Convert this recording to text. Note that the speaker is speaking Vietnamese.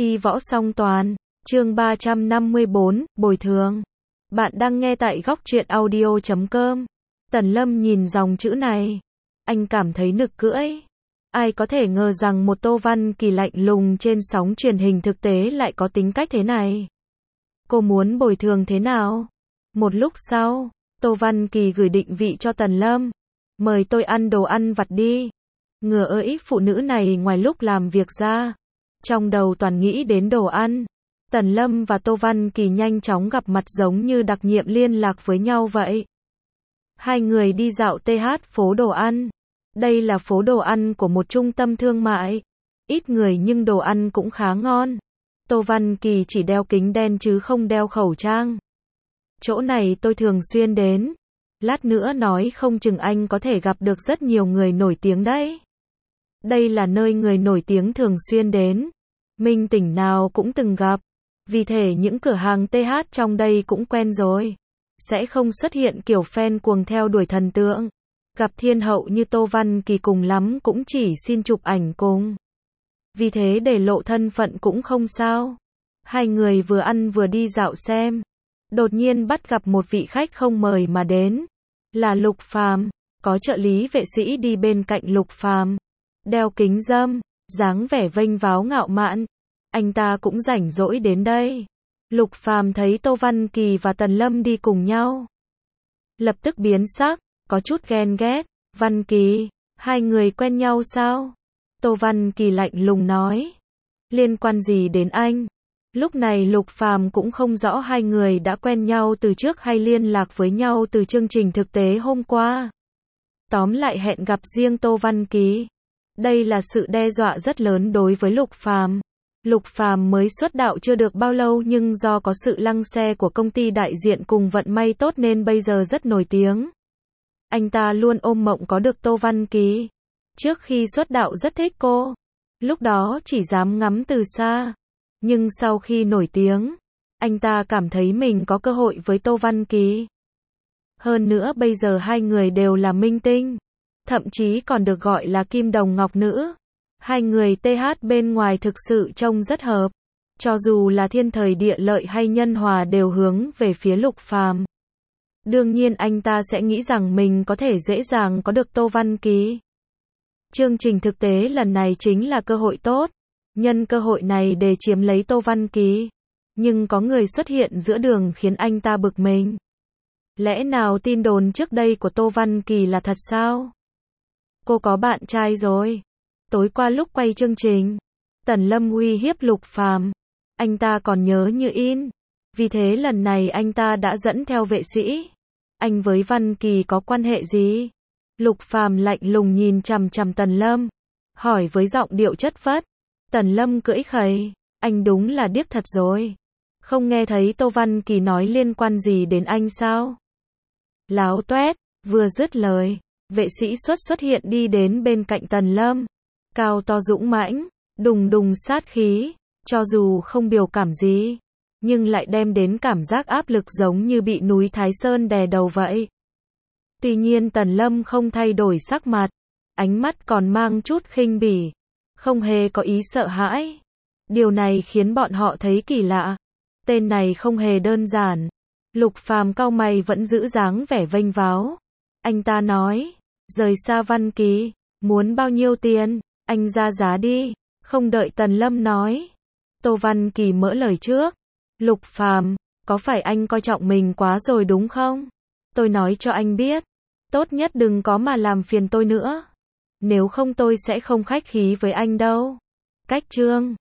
Y võ song toàn, chương 354, bồi thường. Bạn đang nghe tại góc truyện audio.com. Tần Lâm nhìn dòng chữ này, anh cảm thấy nực cưỡi. Ai có thể ngờ rằng một Tô Văn Kỳ lạnh lùng trên sóng truyền hình thực tế lại có tính cách thế này. Cô muốn bồi thường thế nào? Một lúc sau, Tô Văn Kỳ gửi định vị cho Tần Lâm. Mời tôi ăn đồ ăn vặt đi. Ngừa ơi, phụ nữ này ngoài lúc làm việc ra, trong đầu toàn nghĩ đến đồ ăn. Tần Lâm và Tô Văn Kỳ nhanh chóng gặp mặt giống như đặc nhiệm liên lạc với nhau vậy. Hai người đi dạo TH phố đồ ăn. Đây là phố đồ ăn của một trung tâm thương mại. Ít người nhưng đồ ăn cũng khá ngon. Tô Văn Kỳ chỉ đeo kính đen chứ không đeo khẩu trang. Chỗ này tôi thường xuyên đến. Lát nữa nói không chừng anh có thể gặp được rất nhiều người nổi tiếng đấy. Đây là nơi người nổi tiếng thường xuyên đến. Minh tinh nào cũng từng gặp. Vì thế những cửa hàng TH trong đây cũng quen rồi. Sẽ không xuất hiện kiểu fan cuồng theo đuổi thần tượng. Gặp thiên hậu như Tô Văn Kỳ cùng lắm cũng chỉ xin chụp ảnh cùng. Vì thế để lộ thân phận cũng không sao. Hai người vừa ăn vừa đi dạo xem. Đột nhiên bắt gặp một vị khách không mời mà đến. Là Lục Phàm. Có trợ lý vệ sĩ đi bên cạnh Lục Phàm. Đeo kính râm, dáng vẻ vênh váo ngạo mạn. Anh ta cũng rảnh rỗi đến đây. Lục Phàm thấy Tô Văn Kỳ và Tần Lâm đi cùng nhau, lập tức biến sắc, có chút ghen ghét. Văn Kỳ, hai người quen nhau sao? Tô Văn Kỳ lạnh lùng nói. Liên quan gì đến anh? Lúc này Lục Phàm cũng không rõ hai người đã quen nhau từ trước hay liên lạc với nhau từ chương trình thực tế hôm qua. Tóm lại hẹn gặp riêng Tô Văn Kỳ. Đây là sự đe dọa rất lớn đối với Lục Phàm. Lục Phàm mới xuất đạo chưa được bao lâu nhưng do có sự lăng xê của công ty đại diện cùng vận may tốt nên bây giờ rất nổi tiếng. Anh ta luôn ôm mộng có được Tô Văn Kỳ. Trước khi xuất đạo rất thích cô. Lúc đó chỉ dám ngắm từ xa. Nhưng sau khi nổi tiếng, anh ta cảm thấy mình có cơ hội với Tô Văn Kỳ. Hơn nữa bây giờ hai người đều là minh tinh. Thậm chí còn được gọi là kim đồng ngọc nữ. Hai người TH bên ngoài thực sự trông rất hợp. Cho dù là thiên thời địa lợi hay nhân hòa đều hướng về phía Lục Phàm. Đương nhiên anh ta sẽ nghĩ rằng mình có thể dễ dàng có được Tô Văn Kỳ. Chương trình thực tế lần này chính là cơ hội tốt. Nhân cơ hội này để chiếm lấy Tô Văn Kỳ. Nhưng có người xuất hiện giữa đường khiến anh ta bực mình. Lẽ nào tin đồn trước đây của Tô Văn Kỳ là thật sao? Cô có bạn trai rồi. Tối qua lúc quay chương trình, Tần Lâm uy hiếp Lục Phàm. Anh ta còn nhớ như in. Vì thế lần này anh ta đã dẫn theo vệ sĩ. Anh với Văn Kỳ có quan hệ gì? Lục Phàm lạnh lùng nhìn chằm chằm Tần Lâm, hỏi với giọng điệu chất phác. Tần Lâm cưỡi khẩy. Anh đúng là điếc thật rồi. Không nghe thấy Tô Văn Kỳ nói liên quan gì đến anh sao? Láo toét. Vừa dứt lời, vệ sĩ xuất hiện đi đến bên cạnh Tần Lâm. Cao to dũng mãnh, đùng đùng sát khí, cho dù không biểu cảm gì, nhưng lại đem đến cảm giác áp lực giống như bị núi Thái Sơn đè đầu vậy. Tuy nhiên Tần Lâm không thay đổi sắc mặt, ánh mắt còn mang chút khinh bỉ, không hề có ý sợ hãi. Điều này khiến bọn họ thấy kỳ lạ. Tên này không hề đơn giản. Lục Phàm cau mày vẫn giữ dáng vẻ vênh váo. Anh ta nói, rời xa Văn Kỳ, muốn bao nhiêu tiền? Anh ra giá đi. Không đợi Tần Lâm nói, Tô Văn Kỳ mở lời trước. Lục Phàm, có phải anh coi trọng mình quá rồi đúng không? Tôi nói cho anh biết, tốt nhất đừng có mà làm phiền tôi nữa. Nếu không tôi sẽ không khách khí với anh đâu. Cách chương